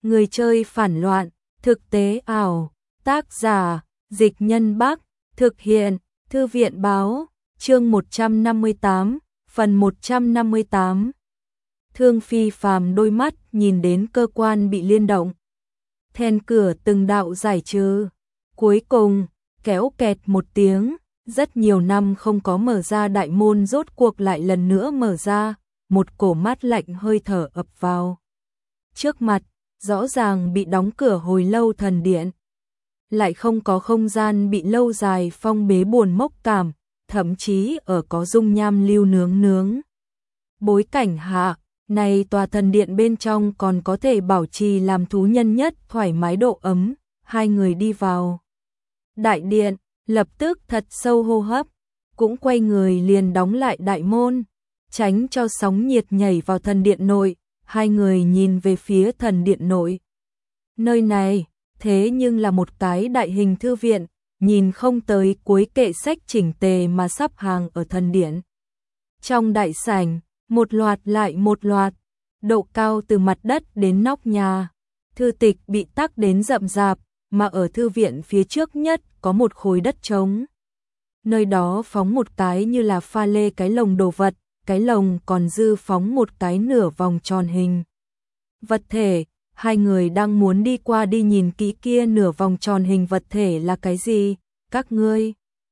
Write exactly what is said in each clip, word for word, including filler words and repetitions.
Người chơi phản loạn, thực tế ảo, tác giả, Dịch Nhân Bắc, thực hiện, Thư viện báo, chương một trăm năm mươi tám, phần một trăm năm mươi tám. Thương Phi Phàm đôi mắt nhìn đến cơ quan bị liên động. Then cửa từng đạo giải trừ. Cuối cùng, kéo kẹt một tiếng, rất nhiều năm không có mở ra đại môn rốt cuộc lại lần nữa mở ra, một cổ mát lạnh hơi thở ập vào. Trước mặt, rõ ràng bị đóng cửa hồi lâu thần điện. Lại không có không gian bị lâu dài phong bế buồn mốc cảm, thậm chí ở có dung nham lưu nướng nướng. Bối cảnh hạ, này tòa thần điện bên trong còn có thể bảo trì làm thú nhân nhất thoải mái độ ấm, hai người đi vào. Đại điện, lập tức thật sâu hô hấp, cũng quay người liền đóng lại đại môn, tránh cho sóng nhiệt nhảy vào thần điện nội, hai người nhìn về phía thần điện nội. Nơi này, thế nhưng là một cái đại hình thư viện, nhìn không tới cuối kệ sách chỉnh tề mà sắp hàng ở thần điện. Trong đại sảnh, một loạt lại một loạt, độ cao từ mặt đất đến nóc nhà, thư tịch bị tắc đến rậm rạp, mà ở thư viện phía trước nhất có một khối đất trống. Nơi đó phóng một cái như là pha lê cái lồng đồ vật, cái lồng còn dư phóng một cái nửa vòng tròn hình. Vật thể, hai người đang muốn đi qua đi nhìn kỹ kia nửa vòng tròn hình vật thể là cái gì, các ngươi.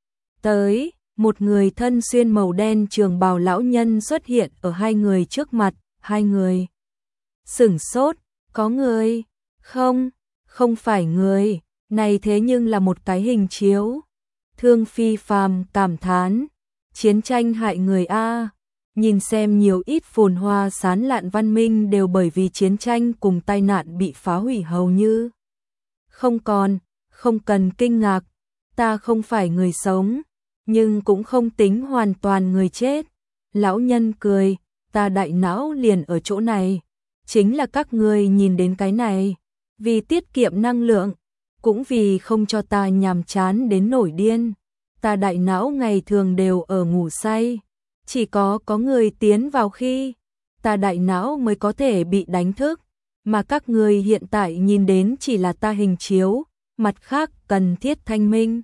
Tới, một người thân xuyên màu đen trường bào lão nhân xuất hiện ở hai người trước mặt, hai người. Sửng sốt, có người, không, không phải người, này thế nhưng là một cái hình chiếu. Thương Phi Phàm cảm thán, chiến tranh hại người a. Nhìn xem nhiều ít phồn hoa sán lạn văn minh đều bởi vì chiến tranh cùng tai nạn bị phá hủy hầu như. Không còn, không cần kinh ngạc, ta không phải người sống, nhưng cũng không tính hoàn toàn người chết. Lão nhân cười, ta đại não liền ở chỗ này, chính là các ngươi nhìn đến cái này, vì tiết kiệm năng lượng, cũng vì không cho ta nhàm chán đến nổi điên, ta đại não ngày thường đều ở ngủ say. Chỉ có có người tiến vào khi ta đại não mới có thể bị đánh thức, mà các người hiện tại nhìn đến chỉ là ta hình chiếu, mặt khác cần thiết thanh minh.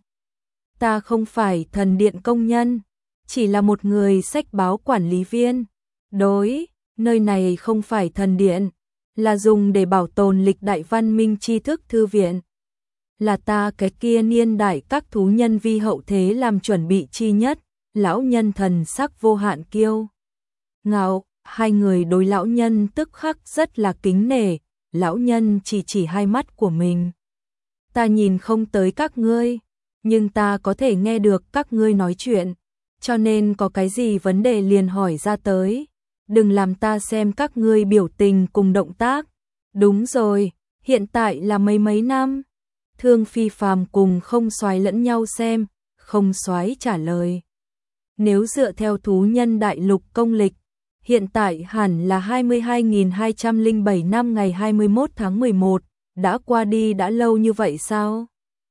Ta không phải thần điện công nhân, chỉ là một người sách báo quản lý viên. Đối, nơi này không phải thần điện, là dùng để bảo tồn lịch đại văn minh tri thức thư viện. Là ta cái kia niên đại các thú nhân vi hậu thế làm chuẩn bị chi nhất. Lão nhân thần sắc vô hạn kiêu ngạo, hai người đối lão nhân tức khắc rất là kính nể, lão nhân chỉ chỉ hai mắt của mình. Ta nhìn không tới các ngươi, nhưng ta có thể nghe được các ngươi nói chuyện, cho nên có cái gì vấn đề liền hỏi ra tới, đừng làm ta xem các ngươi biểu tình cùng động tác. Đúng rồi, hiện tại là mấy mấy năm. Thương Phi Phàm cùng không soái lẫn nhau xem, không soái trả lời. Nếu dựa theo thú nhân đại lục công lịch, hiện tại hẳn là hai mươi hai nghìn hai trăm lẻ bảy năm ngày hai mươi mốt tháng mười một, đã qua đi đã lâu như vậy sao?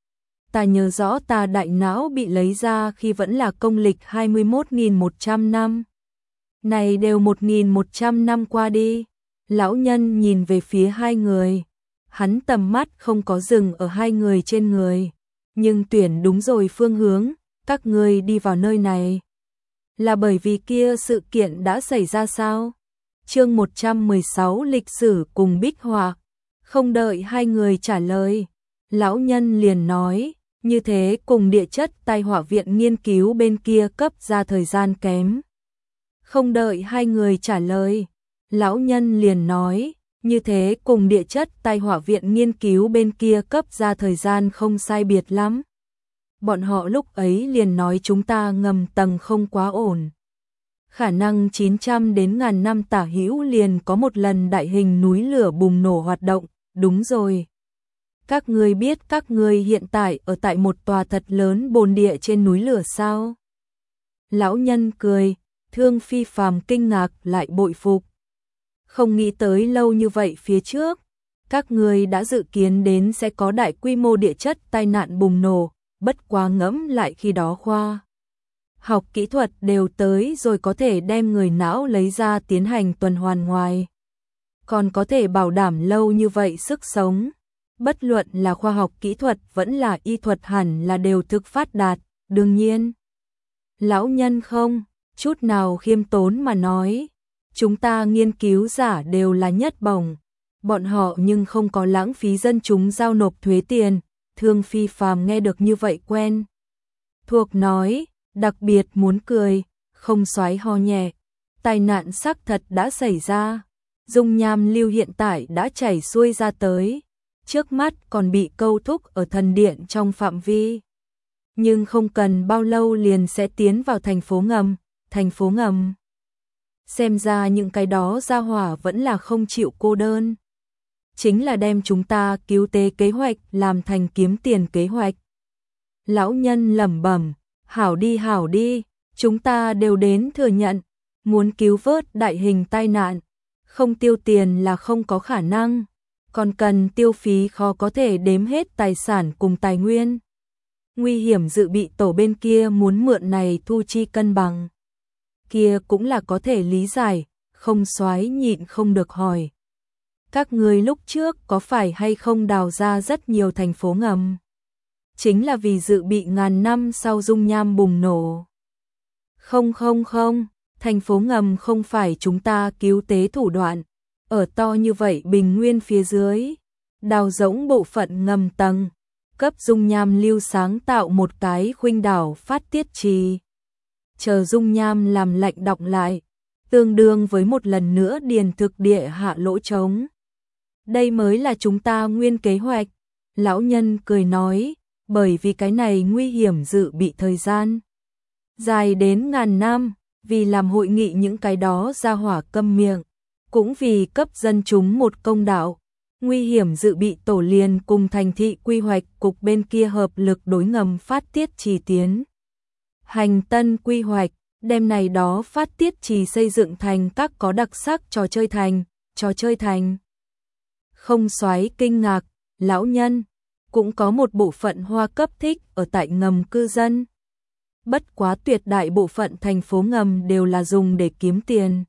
Ta nhớ rõ ta đại não bị lấy ra khi vẫn là công lịch hai mươi mốt nghìn một trăm năm. Này đều một nghìn một trăm năm qua đi. Lão nhân nhìn về phía hai người. Hắn tầm mắt không có dừng ở hai người trên người. Nhưng tuyển đúng rồi phương hướng, các ngươi đi vào nơi này. Là bởi vì kia sự kiện đã xảy ra sao? Chương một trăm mười sáu lịch sử cùng bích họa. Không đợi hai người trả lời, lão nhân liền nói, như thế cùng địa chất tai họa viện nghiên cứu bên kia cấp ra thời gian kém. Không đợi hai người trả lời, lão nhân liền nói, như thế cùng địa chất tai họa viện nghiên cứu bên kia cấp ra thời gian không sai biệt lắm. Bọn họ lúc ấy liền nói chúng ta ngầm tầng không quá ổn. Khả năng chín trăm đến ngàn năm tả hữu liền có một lần đại hình núi lửa bùng nổ hoạt động, đúng rồi. Các ngươi biết các ngươi hiện tại ở tại một tòa thật lớn bồn địa trên núi lửa sao? Lão nhân cười, Thương Phi Phàm kinh ngạc lại bội phục. Không nghĩ tới lâu như vậy phía trước, các ngươi đã dự kiến đến sẽ có đại quy mô địa chất tai nạn bùng nổ. Bất quá ngẫm lại khi đó khoa học kỹ thuật đều tới rồi có thể đem người não lấy ra tiến hành tuần hoàn ngoài còn có thể bảo đảm lâu như vậy sức sống. Bất luận là khoa học kỹ thuật vẫn là y thuật hẳn là đều thực phát đạt, đương nhiên. Lão nhân không chút nào khiêm tốn mà nói, chúng ta nghiên cứu giả đều là nhất bổng, bọn họ nhưng không có lãng phí dân chúng giao nộp thuế tiền. Thương Phi Phàm nghe được như vậy quen thuộc nói, đặc biệt muốn cười, không xoáy ho nhẹ. Tai nạn xác thật đã xảy ra, dung nham lưu hiện tại đã chảy xuôi ra tới, trước mắt còn bị câu thúc ở thần điện trong phạm vi. Nhưng không cần bao lâu liền sẽ tiến vào thành phố ngầm, thành phố ngầm. Xem ra những cái đó gia hỏa vẫn là không chịu cô đơn. Chính là đem chúng ta cứu tế kế hoạch làm thành kiếm tiền kế hoạch. Lão nhân lẩm bẩm, hảo đi hảo đi, chúng ta đều đến thừa nhận, muốn cứu vớt đại hình tai nạn, không tiêu tiền là không có khả năng, còn cần tiêu phí khó có thể đếm hết tài sản cùng tài nguyên. Nguy hiểm dự bị tổ bên kia muốn mượn này thu chi cân bằng. Kia cũng là có thể lý giải, không xoái nhịn không được hỏi. Các người lúc trước có phải hay không đào ra rất nhiều thành phố ngầm? Chính là vì dự bị ngàn năm sau dung nham bùng nổ. Không không không, thành phố ngầm không phải chúng ta cứu tế thủ đoạn. Ở to như vậy bình nguyên phía dưới, đào rỗng bộ phận ngầm tầng, cấp dung nham lưu sáng tạo một cái khuynh đảo phát tiết trì. Chờ dung nham làm lạnh đọng lại, tương đương với một lần nữa điền thực địa hạ lỗ trống. Đây mới là chúng ta nguyên kế hoạch. Lão nhân cười nói, bởi vì cái này nguy hiểm dự bị thời gian dài đến ngàn năm, vì làm hội nghị những cái đó ra hỏa câm miệng, cũng vì cấp dân chúng một công đạo. Nguy hiểm dự bị tổ liền cùng thành thị quy hoạch cục bên kia hợp lực đối ngầm phát tiết trì tiến hành tân quy hoạch, đem này đó phát tiết trì xây dựng thành các có đặc sắc trò chơi thành, trò chơi thành. Không xoáy kinh ngạc, lão nhân cũng có một bộ phận hoa cấp thích ở tại ngầm cư dân. Bất quá tuyệt đại bộ phận thành phố ngầm đều là dùng để kiếm tiền.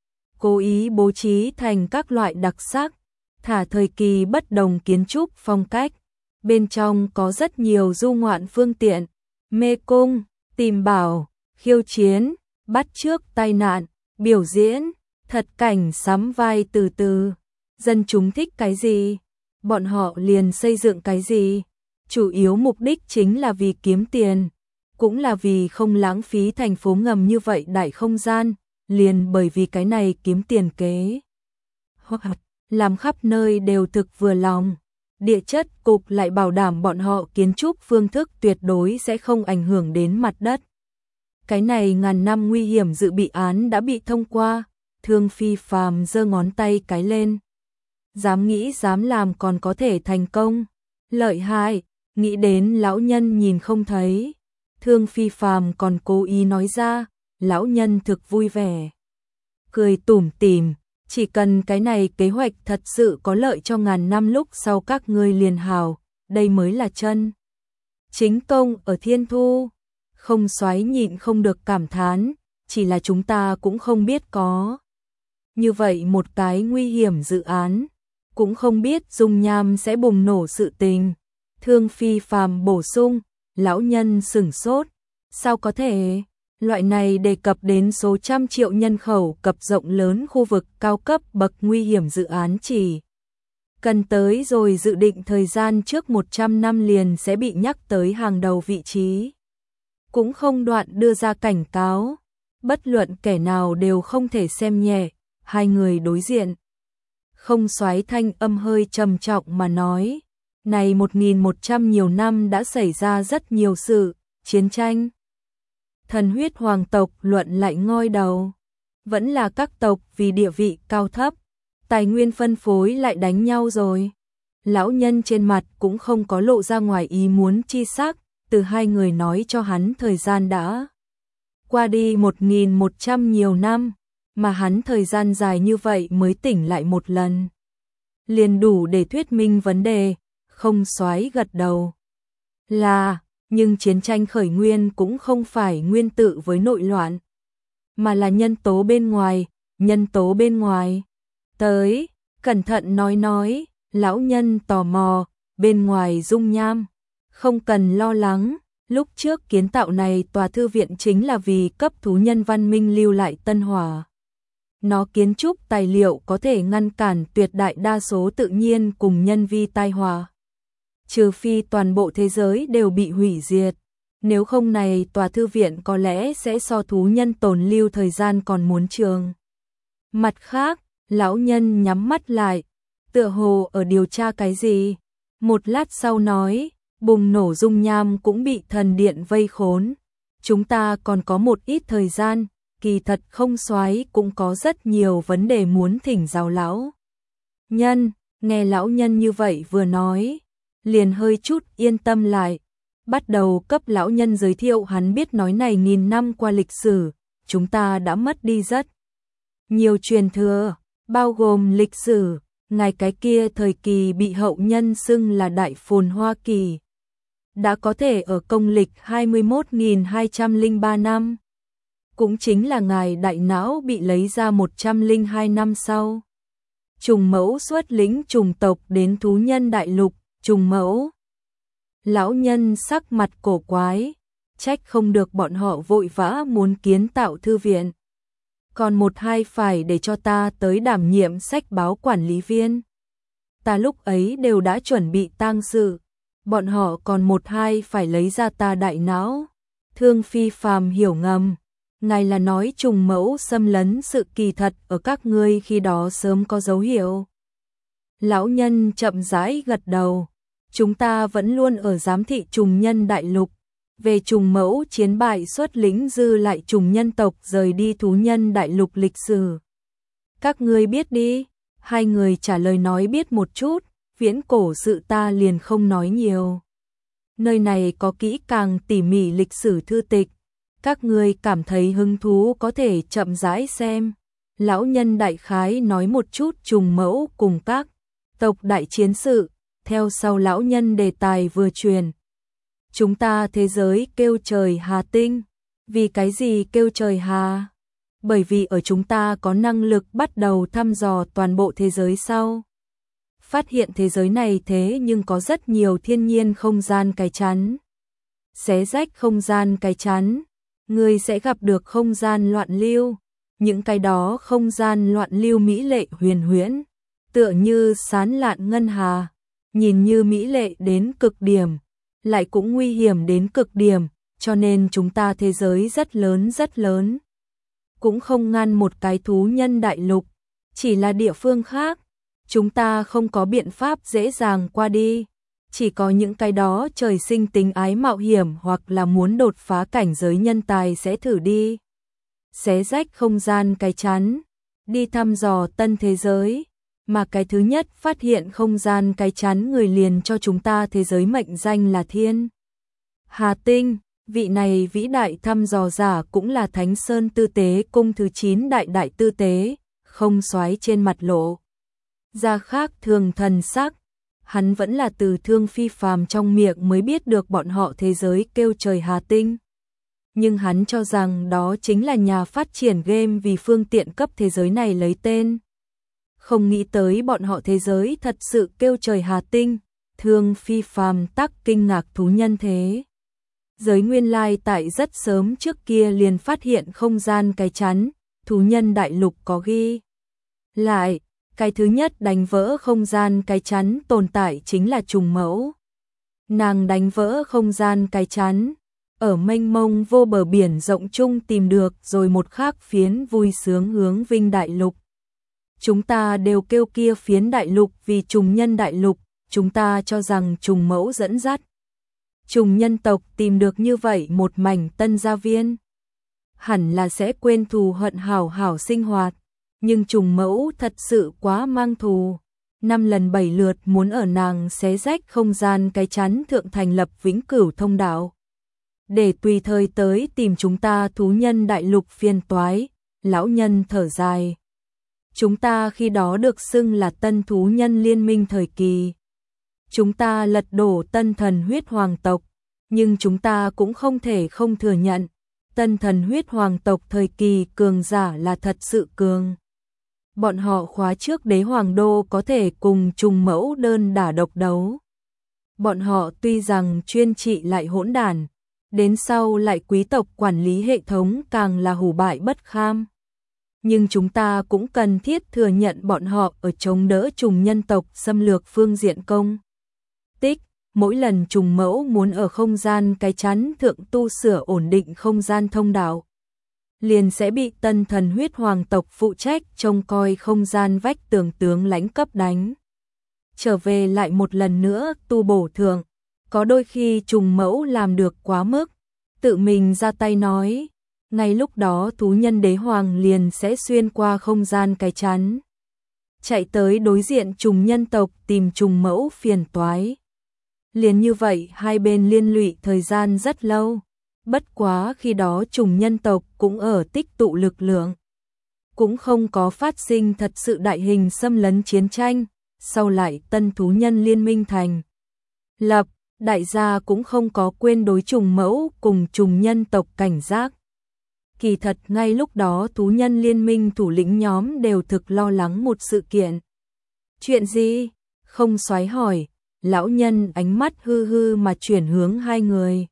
Cố ý bố trí thành các loại đặc sắc, thả thời kỳ bất đồng kiến trúc phong cách. Bên trong có rất nhiều du ngoạn phương tiện, mê cung, tìm bảo, khiêu chiến, bắt chước tai nạn, biểu diễn, thật cảnh sắm vai từ từ. Dân chúng thích cái gì, bọn họ liền xây dựng cái gì. Chủ yếu mục đích chính là vì kiếm tiền, cũng là vì không lãng phí thành phố ngầm như vậy đại không gian, liền bởi vì cái này kiếm tiền kế. Hoặc làm khắp nơi đều thực vừa lòng. Địa chất cục lại bảo đảm bọn họ kiến trúc phương thức tuyệt đối sẽ không ảnh hưởng đến mặt đất. Cái này ngàn năm nguy hiểm dự bị án đã bị thông qua. Thương Phi Phàm giơ ngón tay cái lên. Dám nghĩ dám làm còn có thể thành công. Lợi hại, nghĩ đến lão nhân nhìn không thấy. Thương Phi Phàm còn cố ý nói ra, lão nhân thực vui vẻ. Cười tủm tỉm, chỉ cần cái này kế hoạch thật sự có lợi cho ngàn năm lúc sau các ngươi liền hào, đây mới là chân chính công ở thiên thu. Không xoáy nhịn không được cảm thán, chỉ là chúng ta cũng không biết có như vậy một cái nguy hiểm dự án, cũng không biết dung nham sẽ bùng nổ sự tình. Thương Phi Phàm bổ sung, lão nhân sửng sốt, sao có thể? Loại này đề cập đến số trăm triệu nhân khẩu cập rộng lớn khu vực cao cấp bậc nguy hiểm dự án chỉ cần tới rồi dự định thời gian trước một trăm năm liền sẽ bị nhắc tới hàng đầu vị trí. Cũng không đoạn đưa ra cảnh cáo, bất luận kẻ nào đều không thể xem nhẹ. Hai người đối diện. Không xoáy thanh âm hơi trầm trọng mà nói, này một nghìn một trăm nhiều năm đã xảy ra rất nhiều sự, chiến tranh. Thần huyết hoàng tộc luận lại ngoi đầu, vẫn là các tộc vì địa vị cao thấp, tài nguyên phân phối lại đánh nhau rồi. Lão nhân trên mặt cũng không có lộ ra ngoài ý muốn chi sắc, từ hai người nói cho hắn thời gian đã qua đi một nghìn một trăm nhiều năm, mà hắn thời gian dài như vậy mới tỉnh lại một lần. Liền đủ để thuyết minh vấn đề. Không xoáy gật đầu. Là, nhưng chiến tranh khởi nguyên cũng không phải nguyên tự với nội loạn, mà là nhân tố bên ngoài, nhân tố bên ngoài. Tới, Cẩn thận nói nói, lão nhân tò mò, bên ngoài dung nham. Không cần lo lắng, lúc trước kiến tạo này tòa thư viện chính là vì cấp thú nhân văn minh lưu lại tân hỏa. Nó kiến trúc tài liệu có thể ngăn cản tuyệt đại đa số tự nhiên cùng nhân vi tai họa. Trừ phi toàn bộ thế giới đều bị hủy diệt. Nếu không này tòa thư viện có lẽ sẽ so thú nhân tồn lưu thời gian còn muốn trường. Mặt khác, lão nhân nhắm mắt lại, tựa hồ ở điều tra cái gì. Một lát sau nói, bùng nổ dung nham cũng bị thần điện vây khốn. Chúng ta còn có một ít thời gian, kỳ thật không soái cũng có rất nhiều vấn đề muốn thỉnh giáo lão nhân. Nghe lão nhân như vậy vừa nói, liền hơi chút yên tâm lại. Bắt đầu cấp lão nhân giới thiệu hắn biết nói này nghìn năm qua lịch sử, chúng ta đã mất đi rất nhiều truyền thừa, bao gồm lịch sử, ngài cái kia thời kỳ bị hậu nhân xưng là đại phồn Hoa Kỳ. Đã có thể ở công lịch hai mươi mốt nghìn hai trăm lẻ ba năm. Cũng chính là ngài đại não bị lấy ra một trăm lẻ hai năm sau. Trùng mẫu xuất lĩnh trùng tộc đến thú nhân đại lục, trùng mẫu. Lão nhân sắc mặt cổ quái, trách không được bọn họ vội vã muốn kiến tạo thư viện. Còn một hai phải để cho ta tới đảm nhiệm sách báo quản lý viên. Ta lúc ấy đều đã chuẩn bị tang sự, bọn họ còn một hai phải lấy ra ta đại não. Thương Phi Phàm hiểu ngầm, ngài là nói trùng mẫu xâm lấn sự kỳ thật ở các ngươi khi đó sớm có dấu hiệu. Lão nhân chậm rãi gật đầu, chúng ta vẫn luôn ở giám thị trùng nhân đại lục. Về trùng mẫu chiến bại xuất lĩnh dư lại trùng nhân tộc rời đi thú nhân đại lục lịch sử. Các ngươi biết đi, hai người trả lời nói biết một chút, viễn cổ sự ta liền không nói nhiều. Nơi này có kỹ càng tỉ mỉ lịch sử thư tịch, các ngươi cảm thấy hứng thú có thể chậm rãi xem. Lão nhân đại khái nói một chút trùng mẫu cùng các tộc đại chiến sự, theo sau lão nhân đề tài vừa truyền. Chúng ta thế giới kêu trời Hà Tinh. Vì cái gì kêu trời Hà? Bởi vì ở chúng ta có năng lực bắt đầu thăm dò toàn bộ thế giới sau. Phát hiện thế giới này thế nhưng có rất nhiều thiên nhiên không gian cái chắn. Xé rách không gian cái chắn, người sẽ gặp được không gian loạn lưu. Những cái đó không gian loạn lưu mỹ lệ huyền huyễn, tựa như sán lạn ngân hà, nhìn như mỹ lệ đến cực điểm, lại cũng nguy hiểm đến cực điểm, cho nên chúng ta thế giới rất lớn rất lớn. Cũng không ngăn một cái thú nhân đại lục, chỉ là địa phương khác, chúng ta không có biện pháp dễ dàng qua đi. Chỉ có những cái đó trời sinh tính ái mạo hiểm hoặc là muốn đột phá cảnh giới nhân tài sẽ thử đi. Xé rách không gian cái chắn, đi thăm dò tân thế giới. Mà cái thứ nhất phát hiện không gian cái chắn người liền cho chúng ta thế giới mệnh danh là Thiên Hà Tinh. Vị này vĩ đại thăm dò giả cũng là Thánh Sơn Tư Tế Cung thứ chín đại đại tư tế, không xoáy trên mặt lộ ra khác thường thần sắc. Hắn vẫn là từ Thương Phi Phàm trong miệng mới biết được bọn họ thế giới kêu trời Hà Tinh. Nhưng hắn cho rằng đó chính là nhà phát triển game vì phương tiện cấp thế giới này lấy tên. Không nghĩ tới bọn họ thế giới thật sự kêu trời Hà Tinh. Thương Phi Phàm tắc kinh ngạc thú nhân thế giới nguyên lai tại rất sớm trước kia liền phát hiện không gian cái chắn, thú nhân đại lục có ghi lại. Cái thứ nhất đánh vỡ không gian cái chắn tồn tại chính là trùng mẫu. Nàng đánh vỡ không gian cái chắn, ở mênh mông vô bờ biển rộng chung tìm được rồi một khác phiến vui sướng hướng vinh đại lục. Chúng ta đều kêu kia phiến đại lục vì trùng nhân đại lục, chúng ta cho rằng trùng mẫu dẫn dắt. Trùng nhân tộc tìm được như vậy một mảnh tân gia viên. Hẳn là sẽ quên thù hận hảo hảo sinh hoạt. Nhưng trùng mẫu thật sự quá mang thù. Năm lần bảy lượt muốn ở nàng xé rách không gian cái chắn thượng thành lập vĩnh cửu thông đạo. Để tùy thời tới tìm chúng ta thú nhân đại lục phiền toái. Lão nhân thở dài. Chúng ta khi đó được xưng là tân thú nhân liên minh thời kỳ. Chúng ta lật đổ tân thần huyết hoàng tộc. Nhưng chúng ta cũng không thể không thừa nhận. Tân thần huyết hoàng tộc thời kỳ cường giả là thật sự cường Bọn họ khóa trước đế hoàng đô có thể cùng trùng mẫu đơn đả độc đấu. Bọn họ tuy rằng chuyên trị lại hỗn đản, đến sau lại quý tộc quản lý hệ thống càng là hủ bại bất kham. Nhưng chúng ta cũng cần thiết thừa nhận bọn họ ở chống đỡ trùng nhân tộc xâm lược phương diện công tích. Mỗi lần trùng mẫu muốn ở không gian cái chắn thượng tu sửa ổn định không gian thông đạo, liền sẽ bị tân thần huyết hoàng tộc phụ trách trông coi không gian vách tường tướng lãnh cấp đánh. Trở về lại một lần nữa tu bổ thượng, có đôi khi trùng mẫu làm được quá mức, tự mình ra tay nói, ngay lúc đó thú nhân đế hoàng liền sẽ xuyên qua không gian cái chắn, chạy tới đối diện trùng nhân tộc tìm trùng mẫu phiền toái. Liền như vậy hai bên liên lụy thời gian rất lâu, bất quá khi đó trùng nhân tộc cũng ở tích tụ lực lượng, cũng không có phát sinh thật sự đại hình xâm lấn chiến tranh. Sau lại tân thú nhân liên minh thành lập, đại gia cũng không có quên đối trùng mẫu cùng trùng nhân tộc cảnh giác. Kỳ thật ngay lúc đó thú nhân liên minh thủ lĩnh nhóm đều thực lo lắng một sự kiện. Chuyện gì? Không Soái hỏi, lão nhân ánh mắt hư hư mà chuyển hướng hai người.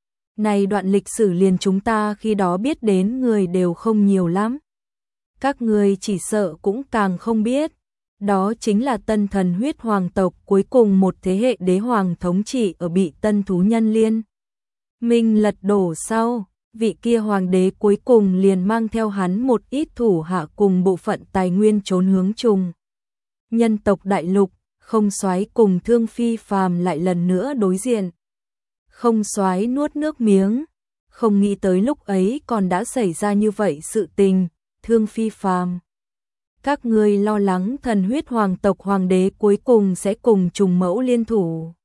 Này đoạn lịch sử liền chúng ta khi đó biết đến người đều không nhiều lắm. Các người chỉ sợ cũng càng không biết. Đó chính là tân thần huyết hoàng tộc cuối cùng một thế hệ đế hoàng thống trị ở bị tân thú nhân liên minh lật đổ sau, vị kia hoàng đế cuối cùng liền mang theo hắn một ít thủ hạ cùng bộ phận tài nguyên trốn hướng trùng nhân tộc đại lục. Không Soái cùng Thương Phi Phàm lại lần nữa đối diện. Không Soái nuốt nước miếng, không nghĩ tới lúc ấy còn đã xảy ra như vậy sự tình. Thương Phi Phàm, các ngươi lo lắng thần huyết hoàng tộc hoàng đế cuối cùng sẽ cùng trùng mẫu liên thủ.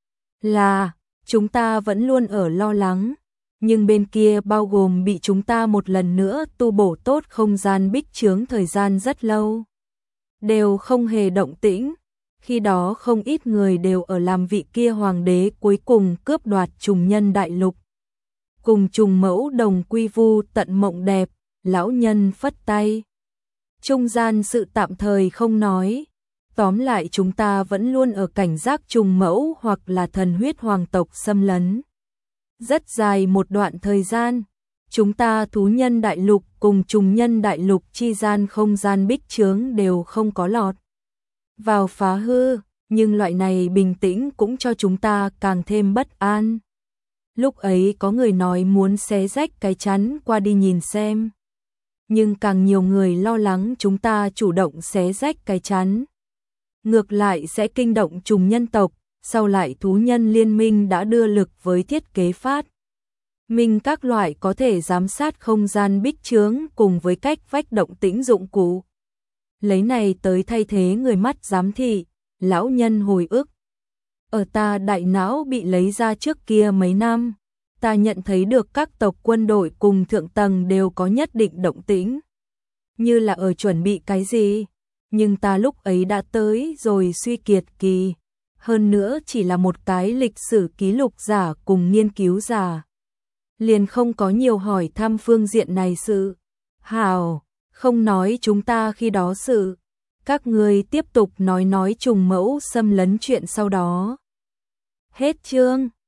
Là, chúng ta vẫn luôn ở lo lắng, nhưng bên kia bao gồm bị chúng ta một lần nữa tu bổ tốt không gian bích chướng thời gian rất lâu, đều không hề động tĩnh. Khi đó không ít người đều ở làm vị kia hoàng đế cuối cùng cướp đoạt trùng nhân đại lục, cùng trùng mẫu đồng quy vu tận mộng đẹp. Lão nhân phất tay, trung gian sự tạm thời không nói. Tóm lại chúng ta vẫn luôn ở cảnh giác trùng mẫu hoặc là thần huyết hoàng tộc xâm lấn. Rất dài một đoạn thời gian, chúng ta thú nhân đại lục cùng trùng nhân đại lục chi gian không gian bích chướng đều không có lọt vào phá hư, nhưng loại này bình tĩnh cũng cho chúng ta càng thêm bất an. Lúc ấy có người nói muốn xé rách cái chắn qua đi nhìn xem, nhưng càng nhiều người lo lắng chúng ta chủ động xé rách cái chắn, ngược lại sẽ kinh động trùng nhân tộc. Sau lại thú nhân liên minh đã đưa lực với thiết kế phát minh các loại có thể giám sát không gian bích chướng cùng với cách vách động tĩnh dụng cụ, lấy này tới thay thế người mắt giám thị. Lão nhân hồi ức, ở ta đại não bị lấy ra trước kia mấy năm, ta nhận thấy được các tộc quân đội cùng thượng tầng đều có nhất định động tĩnh, như là ở chuẩn bị cái gì, nhưng ta lúc ấy đã tới rồi suy kiệt kỳ, hơn nữa chỉ là một cái lịch sử ký lục giả cùng nghiên cứu giả, liền không có nhiều hỏi thăm phương diện này sự. Hào, không nói chúng ta khi đó sự, các ngươi tiếp tục nói nói trùng mẫu xâm lấn chuyện sau đó. Hết chương.